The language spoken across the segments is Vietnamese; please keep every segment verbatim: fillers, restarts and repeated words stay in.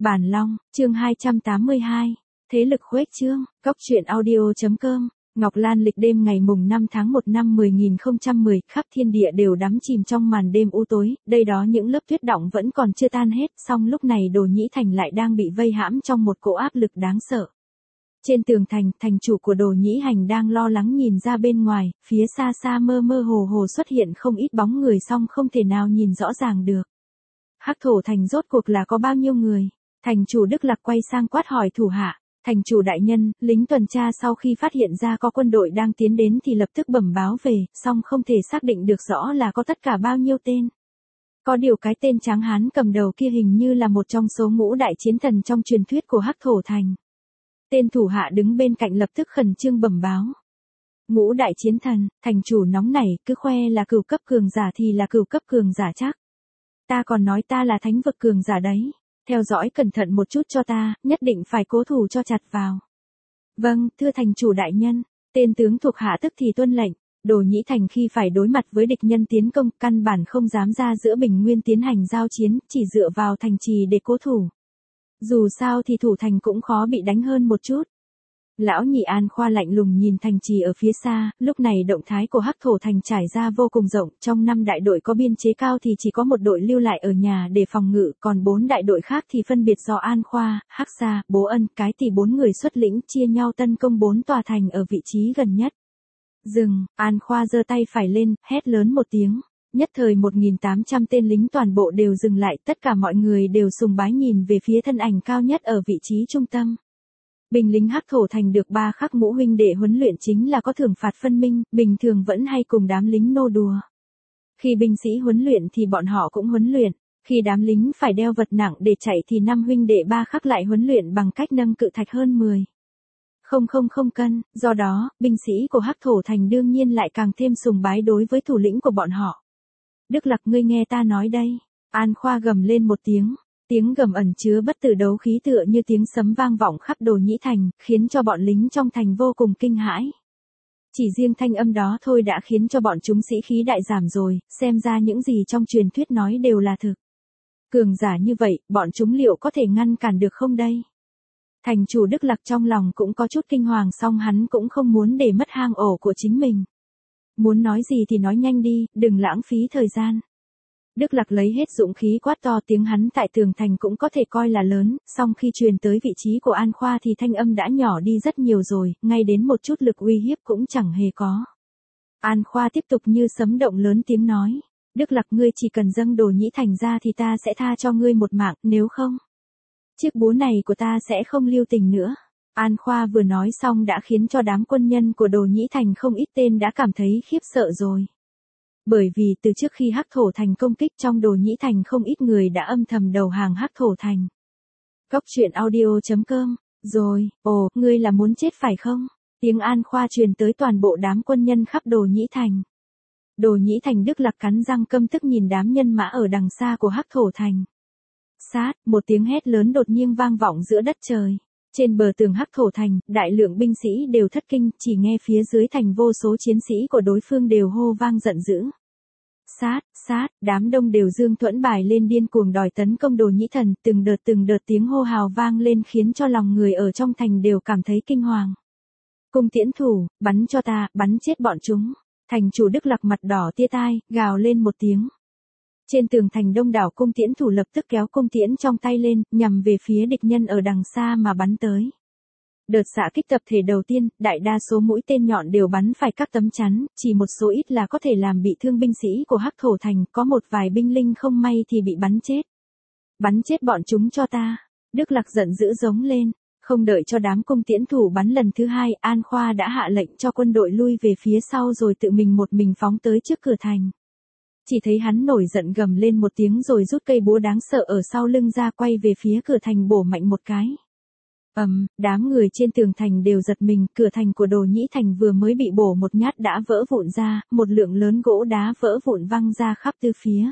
Bản Long, chương hai trăm tám mươi hai. Thế lực khuếch trương, Cốc truyện audio.com. Ngọc Lan lịch đêm ngày mùng năm tháng một năm mười nghìn không trăm mười, khắp thiên địa đều đắm chìm trong màn đêm u tối, đây đó những lớp tuyết đọng vẫn còn chưa tan hết, song lúc này Đồ Nhĩ Thành lại đang bị vây hãm trong một cỗ áp lực đáng sợ. Trên tường thành, thành chủ của Đồ Nhĩ Hành đang lo lắng nhìn ra bên ngoài, phía xa xa mơ mơ hồ hồ xuất hiện không ít bóng người song không thể nào nhìn rõ ràng được. Hắc Thổ thành rốt cuộc là có bao nhiêu người? Thành chủ Đức Lạc quay sang quát hỏi thủ hạ. Thành chủ đại nhân, lính tuần tra sau khi phát hiện ra có quân đội đang tiến đến thì lập tức bẩm báo về, song không thể xác định được rõ là có tất cả bao nhiêu tên. Có điều cái tên tráng hán cầm đầu kia hình như là một trong số ngũ đại chiến thần trong truyền thuyết của Hắc Thổ thành. Tên thủ hạ đứng bên cạnh lập tức khẩn trương bẩm báo. Ngũ đại chiến thần, thành chủ nóng nảy, cứ khoe là cửu cấp cường giả thì là cửu cấp cường giả chắc. Ta còn nói ta là thánh vực cường giả đấy. Theo dõi cẩn thận một chút cho ta, nhất định phải cố thủ cho chặt vào. Vâng, thưa thành chủ đại nhân, tên tướng thuộc hạ tức thì tuân lệnh. Đồ Nhĩ Thành khi phải đối mặt với địch nhân tiến công, căn bản không dám ra giữa bình nguyên tiến hành giao chiến, chỉ dựa vào thành trì để cố thủ. Dù sao thì thủ thành cũng khó bị đánh hơn một chút. Lão nhị An Khoa lạnh lùng nhìn thành trì ở phía xa, lúc này động thái của Hắc Thổ thành trải ra vô cùng rộng, trong năm đại đội có biên chế cao thì chỉ có một đội lưu lại ở nhà để phòng ngự, còn bốn đại đội khác thì phân biệt do An Khoa, Hắc Sa, Bố Ân, Cái Tỷ bốn người xuất lĩnh chia nhau tấn công bốn tòa thành ở vị trí gần nhất. Dừng, An Khoa giơ tay phải lên, hét lớn một tiếng. Nhất thời một nghìn tám trăm tên lính toàn bộ đều dừng lại, tất cả mọi người đều sùng bái nhìn về phía thân ảnh cao nhất ở vị trí trung tâm. Binh lính Hắc Thổ thành được ba khắc ngũ huynh đệ huấn luyện chính là có thưởng phạt phân minh, bình thường vẫn hay cùng đám lính nô đùa. Khi binh sĩ huấn luyện thì bọn họ cũng huấn luyện, khi đám lính phải đeo vật nặng để chạy thì năm huynh đệ ba khắc lại huấn luyện bằng cách nâng cự thạch hơn mười không không không cân, do đó, binh sĩ của Hắc Thổ thành đương nhiên lại càng thêm sùng bái đối với thủ lĩnh của bọn họ. Đức Lạc, ngươi nghe ta nói đây. An Khoa gầm lên một tiếng. Tiếng gầm ẩn chứa bất tử đấu khí tựa như tiếng sấm vang vọng khắp Đồ Nhĩ Thành, khiến cho bọn lính trong thành vô cùng kinh hãi. Chỉ riêng thanh âm đó thôi đã khiến cho bọn chúng sĩ khí đại giảm rồi, xem ra những gì trong truyền thuyết nói đều là thực. Cường giả như vậy, bọn chúng liệu có thể ngăn cản được không đây? Thành chủ Đức Lạc trong lòng cũng có chút kinh hoàng, song hắn cũng không muốn để mất hang ổ của chính mình. Muốn nói gì thì nói nhanh đi, đừng lãng phí thời gian. Đức Lạc lấy hết dũng khí quát to, tiếng hắn tại tường thành cũng có thể coi là lớn, song khi truyền tới vị trí của An Khoa thì thanh âm đã nhỏ đi rất nhiều rồi, ngay đến một chút lực uy hiếp cũng chẳng hề có. An Khoa tiếp tục như sấm động lớn tiếng nói, Đức Lạc, ngươi chỉ cần dâng Đồ Nhĩ Thành ra thì ta sẽ tha cho ngươi một mạng, nếu không, chiếc búa này của ta sẽ không lưu tình nữa. An Khoa vừa nói xong đã khiến cho đám quân nhân của Đồ Nhĩ Thành không ít tên đã cảm thấy khiếp sợ rồi. Bởi vì từ trước khi Hắc Thổ thành công kích trong Đồ Nhĩ Thành không ít người đã âm thầm đầu hàng Hắc Thổ thành. Cốc truyện audio.com. Rồi, ồ, ngươi là muốn chết phải không? Tiếng An Khoa truyền tới toàn bộ đám quân nhân khắp Đồ Nhĩ Thành. Đồ Nhĩ Thành Đức Lạc cắn răng căm tức nhìn đám nhân mã ở đằng xa của Hắc Thổ thành. Sát, một tiếng hét lớn đột nhiên vang vọng giữa đất trời. Trên bờ tường Hắc Thổ thành, đại lượng binh sĩ đều thất kinh, chỉ nghe phía dưới thành vô số chiến sĩ của đối phương đều hô vang giận dữ. Sát, sát, đám đông đều dương thuẫn bài lên điên cuồng đòi tấn công Đồ Nhĩ Thần, từng đợt từng đợt tiếng hô hào vang lên khiến cho lòng người ở trong thành đều cảm thấy kinh hoàng. Cung tiễn thủ, bắn cho ta, bắn chết bọn chúng. Thành chủ Đức Lạc mặt đỏ tia tai, gào lên một tiếng. Trên tường thành đông đảo cung tiễn thủ lập tức kéo cung tiễn trong tay lên, nhằm về phía địch nhân ở đằng xa mà bắn tới. Đợt xạ kích tập thể đầu tiên, đại đa số mũi tên nhọn đều bắn phải các tấm chắn, chỉ một số ít là có thể làm bị thương binh sĩ của Hắc Thổ thành, có một vài binh linh không may thì bị bắn chết. Bắn chết bọn chúng cho ta. Đức Lạc giận dữ giống lên, không đợi cho đám cung tiễn thủ bắn lần thứ hai, An Khoa đã hạ lệnh cho quân đội lui về phía sau rồi tự mình một mình phóng tới trước cửa thành. Chỉ thấy hắn nổi giận gầm lên một tiếng rồi rút cây búa đáng sợ ở sau lưng ra quay về phía cửa thành bổ mạnh một cái. Ầm, um, đám người trên tường thành đều giật mình, cửa thành của Đồ Nhĩ Thành vừa mới bị bổ một nhát đã vỡ vụn ra, một lượng lớn gỗ đá vỡ vụn văng ra khắp tứ phía.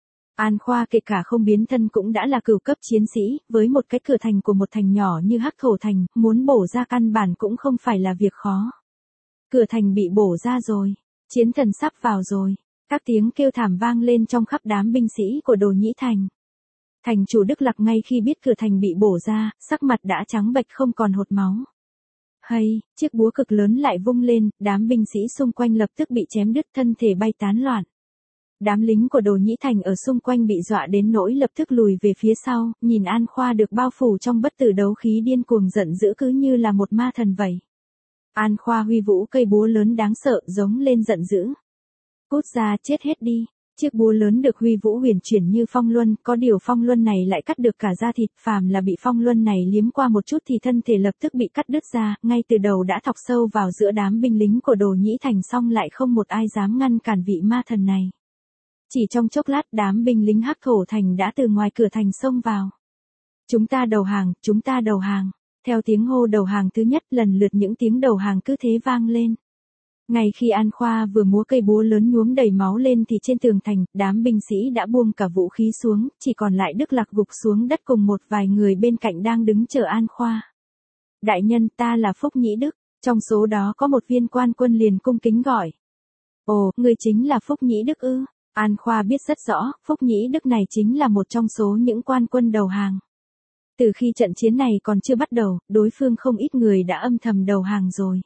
An Khoa kể cả không biến thân cũng đã là cửu cấp chiến sĩ, với một cái cửa thành của một thành nhỏ như Hắc Thổ thành, muốn bổ ra căn bản cũng không phải là việc khó. Cửa thành bị bổ ra rồi, chiến thần sắp vào rồi. Các tiếng kêu thảm vang lên trong khắp đám binh sĩ của Đồ Nhĩ Thành. Thành chủ Đức Lạc ngay khi biết cửa thành bị bổ ra, sắc mặt đã trắng bệch không còn hột máu. Hay, chiếc búa cực lớn lại vung lên, đám binh sĩ xung quanh lập tức bị chém đứt, thân thể bay tán loạn. Đám lính của Đồ Nhĩ Thành ở xung quanh bị dọa đến nỗi lập tức lùi về phía sau, nhìn An Khoa được bao phủ trong bất tử đấu khí điên cuồng giận dữ cứ như là một ma thần vậy. An Khoa huy vũ cây búa lớn đáng sợ, giống lên giận dữ. Cút ra, chết hết đi. Chiếc búa lớn được huy vũ huyền chuyển như phong luân, có điều phong luân này lại cắt được cả da thịt, phàm là bị phong luân này liếm qua một chút thì thân thể lập tức bị cắt đứt ra, ngay từ đầu đã thọc sâu vào giữa đám binh lính của Đồ Nhĩ Thành, xong lại không một ai dám ngăn cản vị ma thần này. Chỉ trong chốc lát đám binh lính Hắc Thổ Thành đã từ ngoài cửa thành xông vào. Chúng ta đầu hàng, chúng ta đầu hàng. Theo tiếng hô đầu hàng thứ nhất, lần lượt những tiếng đầu hàng cứ thế vang lên. Ngay khi An Khoa vừa múa cây búa lớn nhuốm đầy máu lên thì trên tường thành, đám binh sĩ đã buông cả vũ khí xuống, chỉ còn lại Đức Lạc gục xuống đất cùng một vài người bên cạnh đang đứng chờ An Khoa. Đại nhân, ta là Phúc Nhĩ Đức, trong số đó có một viên quan quân liền cung kính gọi. Ồ, người chính là Phúc Nhĩ Đức ư? An Khoa biết rất rõ, Phúc Nhĩ Đức này chính là một trong số những quan quân đầu hàng. Từ khi trận chiến này còn chưa bắt đầu, đối phương không ít người đã âm thầm đầu hàng rồi.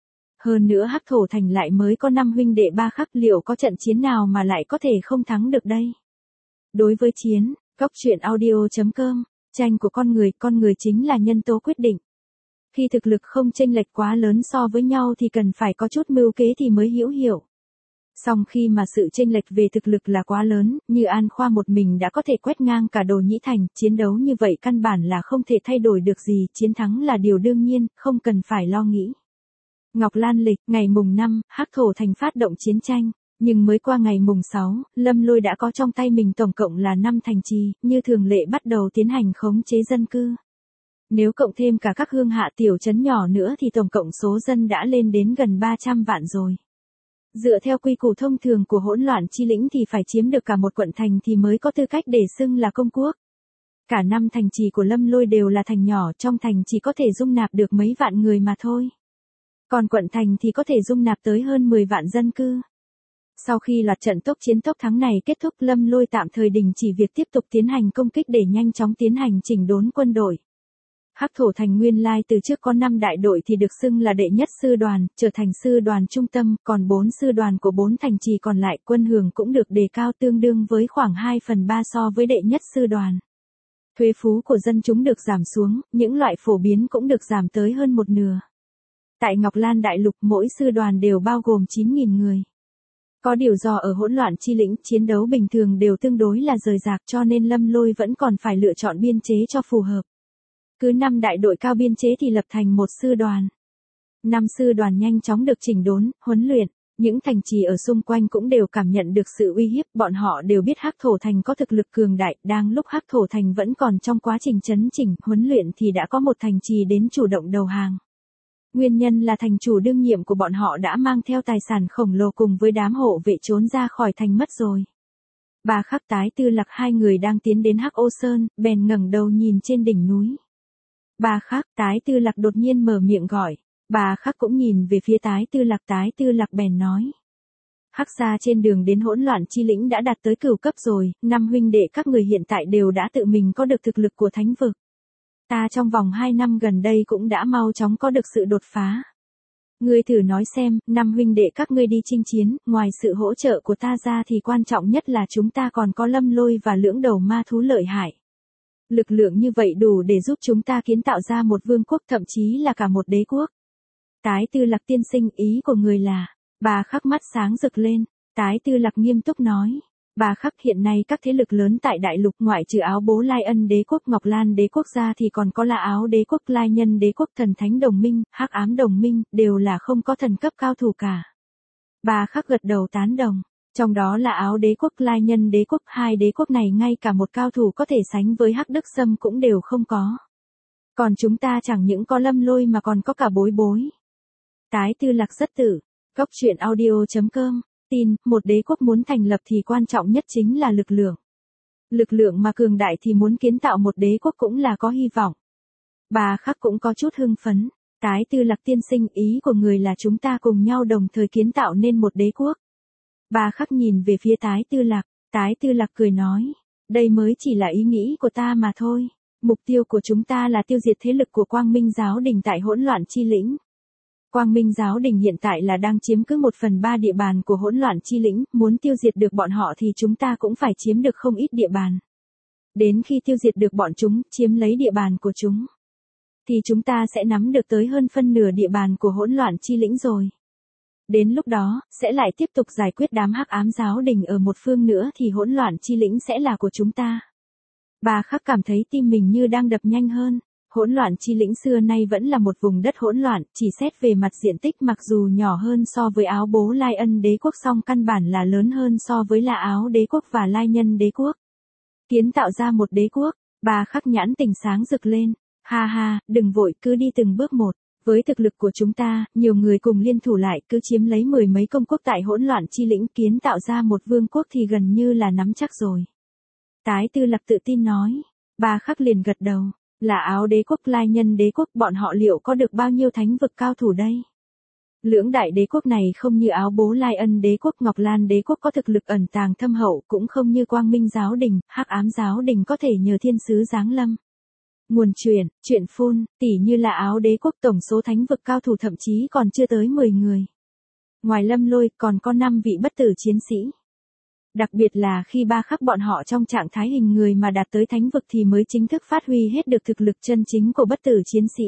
Hơn nữa Hắc Thổ Thành lại mới có năm huynh đệ ba khắc, liệu có trận chiến nào mà lại có thể không thắng được đây? Đối với chiến, Cóc truyện audio chấm com, tranh của con người, con người chính là nhân tố quyết định. Khi thực lực không chênh lệch quá lớn so với nhau thì cần phải có chút mưu kế thì mới hữu hiệu. Song khi mà sự chênh lệch về thực lực là quá lớn, như An Khoa một mình đã có thể quét ngang cả Đồ Nhĩ Thành, chiến đấu như vậy căn bản là không thể thay đổi được gì, chiến thắng là điều đương nhiên, không cần phải lo nghĩ. Ngọc Lan lịch, ngày mùng năm, Hắc Thổ Thành phát động chiến tranh, nhưng mới qua ngày mùng sáu, Lâm Lôi đã có trong tay mình tổng cộng là năm thành trì, như thường lệ bắt đầu tiến hành khống chế dân cư. Nếu cộng thêm cả các hương hạ tiểu trấn nhỏ nữa thì tổng cộng số dân đã lên đến gần ba trăm vạn rồi. Dựa theo quy củ thông thường của hỗn loạn chi lĩnh thì phải chiếm được cả một quận thành thì mới có tư cách để xưng là công quốc. Cả năm thành trì của Lâm Lôi đều là thành nhỏ, trong thành chỉ có thể dung nạp được mấy vạn người mà thôi. Còn quận thành thì có thể dung nạp tới hơn mười vạn dân cư. Sau khi loạt trận tốc chiến tốc thắng này kết thúc, Lâm Lôi tạm thời đình chỉ việc tiếp tục tiến hành công kích để nhanh chóng tiến hành chỉnh đốn quân đội. Hắc Thổ Thành nguyên lai từ trước có năm đại đội thì được xưng là đệ nhất sư đoàn, trở thành sư đoàn trung tâm, còn bốn sư đoàn của bốn thành trì còn lại quân hưởng cũng được đề cao tương đương với khoảng hai phần ba so với đệ nhất sư đoàn. Thuế phú của dân chúng được giảm xuống, những loại phổ biến cũng được giảm tới hơn một nửa. Tại Ngọc Lan Đại Lục mỗi sư đoàn đều bao gồm chín nghìn người. Có điều do ở hỗn loạn chi lĩnh, chiến đấu bình thường đều tương đối là rời rạc cho nên Lâm Lôi vẫn còn phải lựa chọn biên chế cho phù hợp. Cứ năm đại đội cao biên chế thì lập thành một sư đoàn. Năm sư đoàn nhanh chóng được chỉnh đốn, huấn luyện. Những thành trì ở xung quanh cũng đều cảm nhận được sự uy hiếp, bọn họ đều biết Hắc Thổ Thành có thực lực cường đại, đang lúc Hắc Thổ Thành vẫn còn trong quá trình chấn chỉnh, huấn luyện thì đã có một thành trì đến chủ động đầu hàng. Nguyên nhân là thành chủ đương nhiệm của bọn họ đã mang theo tài sản khổng lồ cùng với đám hộ vệ trốn ra khỏi thành mất rồi. Bà Khắc Tái Tư Lạc hai người đang tiến đến Hắc Ô Sơn, bèn ngẩng đầu nhìn trên đỉnh núi. Bà Khắc Tái Tư Lạc đột nhiên mở miệng gọi. Bà Khắc cũng nhìn về phía Tái Tư Lạc, Tái Tư Lạc bèn nói. Hắc gia trên đường đến hỗn loạn chi lĩnh đã đạt tới cửu cấp rồi, năm huynh đệ các người hiện tại đều đã tự mình có được thực lực của thánh vực. Ta trong vòng hai năm gần đây cũng đã mau chóng có được sự đột phá. Ngươi thử nói xem, năm huynh đệ các ngươi đi chinh chiến, ngoài sự hỗ trợ của ta ra thì quan trọng nhất là chúng ta còn có Lâm Lôi và lưỡng đầu ma thú lợi hại. Lực lượng như vậy đủ để giúp chúng ta kiến tạo ra một vương quốc, thậm chí là cả một đế quốc. Tái Tư Lạc tiên sinh, ý của người là, bà Khắc mắt sáng rực lên. Tái Tư Lạc nghiêm túc nói. Bà Khắc, hiện nay các thế lực lớn tại đại lục ngoại trừ Áo Bố Lai Ân đế quốc, Ngọc Lan đế quốc ra thì còn có La Áo đế quốc, Lai Nhân đế quốc, Thần Thánh đồng minh, Hắc Ám đồng minh, đều là không có thần cấp cao thủ cả. Bà Khắc gật đầu tán đồng. Trong đó là Áo đế quốc, Lai Nhân đế quốc, hai đế quốc này ngay cả một cao thủ có thể sánh với Hắc Đức Sâm cũng đều không có. Còn chúng ta chẳng những có Lâm Lôi mà còn có cả Bối Bối. Tái Tư Lạc rất tử. Cóc truyện audio chấm com tin, một đế quốc muốn thành lập thì quan trọng nhất chính là lực lượng. Lực lượng mà cường đại thì muốn kiến tạo một đế quốc cũng là có hy vọng. Bà Khắc cũng có chút hưng phấn. Tái Tư Lạc tiên sinh, ý của người là chúng ta cùng nhau đồng thời kiến tạo nên một đế quốc. Bà Khắc nhìn về phía Tái Tư Lạc, Tái Tư Lạc cười nói. đây mới chỉ là ý nghĩ của ta mà thôi. Mục tiêu của chúng ta là tiêu diệt thế lực của Quang Minh Giáo Đình tại hỗn loạn chi lĩnh. Quang Minh Giáo Đình hiện tại là đang chiếm cứ một phần ba địa bàn của hỗn loạn chi lĩnh, muốn tiêu diệt được bọn họ thì chúng ta cũng phải chiếm được không ít địa bàn. Đến khi tiêu diệt được bọn chúng, chiếm lấy địa bàn của chúng, thì chúng ta sẽ nắm được tới hơn phân nửa địa bàn của hỗn loạn chi lĩnh rồi. Đến lúc đó, sẽ lại tiếp tục giải quyết đám hắc ám giáo đình ở một phương nữa thì hỗn loạn chi lĩnh sẽ là của chúng ta. Bà Khắc cảm thấy tim mình như đang đập nhanh hơn. Hỗn loạn chi lĩnh xưa nay vẫn là một vùng đất hỗn loạn, chỉ xét về mặt diện tích mặc dù nhỏ hơn so với áo bố Lai Ân đế quốc song căn bản là lớn hơn so với là áo đế quốc và Lai Nhân đế quốc. Kiến tạo ra một đế quốc, bà Khắc nhãn tỉnh sáng rực lên. Ha ha, đừng vội, cứ đi từng bước một. Với thực lực của chúng ta, nhiều người cùng liên thủ lại cứ chiếm lấy mười mấy công quốc tại hỗn loạn chi lĩnh, kiến tạo ra một vương quốc thì gần như là nắm chắc rồi. Tái Tư Lạc tự tin nói. Bà Khắc liền gật đầu. Là áo đế quốc Lai Nhân đế quốc, bọn họ liệu có được bao nhiêu thánh vực cao thủ đây? Lưỡng đại đế quốc này không như áo bố Lai Ân đế quốc, Ngọc Lan đế quốc có thực lực ẩn tàng thâm hậu, cũng không như Quang Minh giáo đình, hắc ám giáo đình có thể nhờ thiên sứ giáng lâm. Nguồn truyền, chuyện phun, tỉ như là áo đế quốc tổng số thánh vực cao thủ thậm chí còn chưa tới mười người. Ngoài Lâm Lôi còn có năm vị bất tử chiến sĩ. Đặc biệt là khi Ba Khắc bọn họ trong trạng thái hình người mà đạt tới thánh vực thì mới chính thức phát huy hết được thực lực chân chính của bất tử chiến sĩ.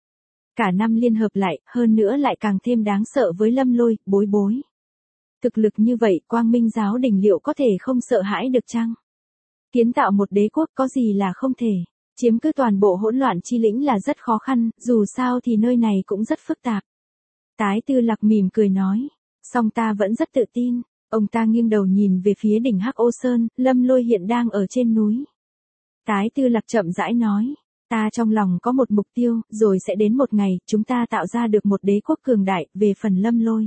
Cả năm liên hợp lại, hơn nữa lại càng thêm đáng sợ với Lâm Lôi, Bối Bối. Thực lực như vậy, Quang Minh giáo đình liệu có thể không sợ hãi được chăng? Kiến tạo một đế quốc có gì là không thể. Chiếm cứ toàn bộ hỗn loạn chi lĩnh là rất khó khăn, dù sao thì nơi này cũng rất phức tạp. Tái Tư Lạc mỉm cười nói, song ta vẫn rất tự tin. Ông ta nghiêng đầu nhìn về phía đỉnh Hắc Ô Sơn, Lâm Lôi hiện đang ở trên núi. Tái Tư Lạc chậm rãi nói, ta trong lòng có một mục tiêu, rồi sẽ đến một ngày, chúng ta tạo ra được một đế quốc cường đại, về phần Lâm Lôi.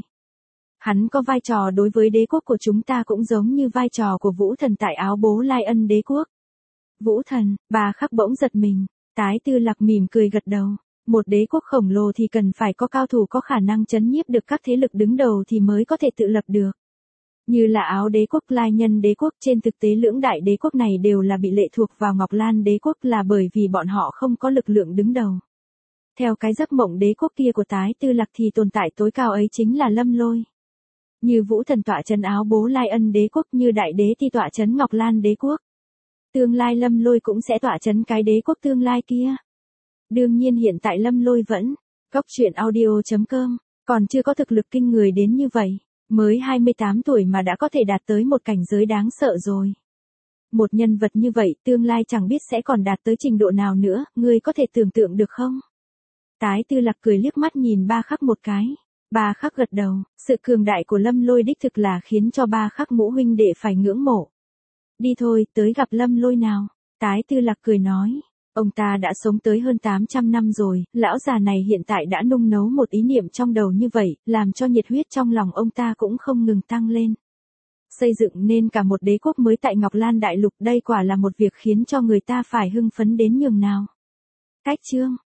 Hắn có vai trò đối với đế quốc của chúng ta cũng giống như vai trò của Vũ Thần tại áo bố Lai Ân đế quốc. Vũ Thần, Bà Khắc bỗng giật mình, Tái Tư Lạc mỉm cười gật đầu. Một đế quốc khổng lồ thì cần phải có cao thủ có khả năng trấn nhiếp được các thế lực đứng đầu thì mới có thể tự lập được. Như là áo đế quốc, Lai Nhân đế quốc, trên thực tế lưỡng đại đế quốc này đều là bị lệ thuộc vào Ngọc Lan đế quốc là bởi vì bọn họ không có lực lượng đứng đầu. Theo cái giấc mộng đế quốc kia của Tái Tư Lạc thì tồn tại tối cao ấy chính là Lâm Lôi. Như Vũ Thần tọa trấn áo bố Lai Ân đế quốc, như Đại Đế thì tọa trấn Ngọc Lan đế quốc. Tương lai Lâm Lôi cũng sẽ tọa trấn cái đế quốc tương lai kia. Đương nhiên hiện tại Lâm Lôi vẫn, Cóc Truyện Audio chấm com, còn chưa có thực lực kinh người đến như vậy. Mới hai mươi tám tuổi mà đã có thể đạt tới một cảnh giới đáng sợ rồi. Một nhân vật như vậy tương lai chẳng biết sẽ còn đạt tới trình độ nào nữa, ngươi có thể tưởng tượng được không? Tái Tư Lạc cười liếc mắt nhìn Ba Khắc một cái. Ba Khắc gật đầu, sự cường đại của Lâm Lôi đích thực là khiến cho Ba Khắc ngũ huynh đệ phải ngưỡng mộ. Đi thôi, tới gặp Lâm Lôi nào. Tái Tư Lạc cười nói. Ông ta đã sống tới hơn tám trăm năm rồi, lão già này hiện tại đã nung nấu một ý niệm trong đầu như vậy, làm cho nhiệt huyết trong lòng ông ta cũng không ngừng tăng lên. Xây dựng nên cả một đế quốc mới tại Ngọc Lan Đại Lục, đây quả là một việc khiến cho người ta phải hưng phấn đến nhường nào. Cách chương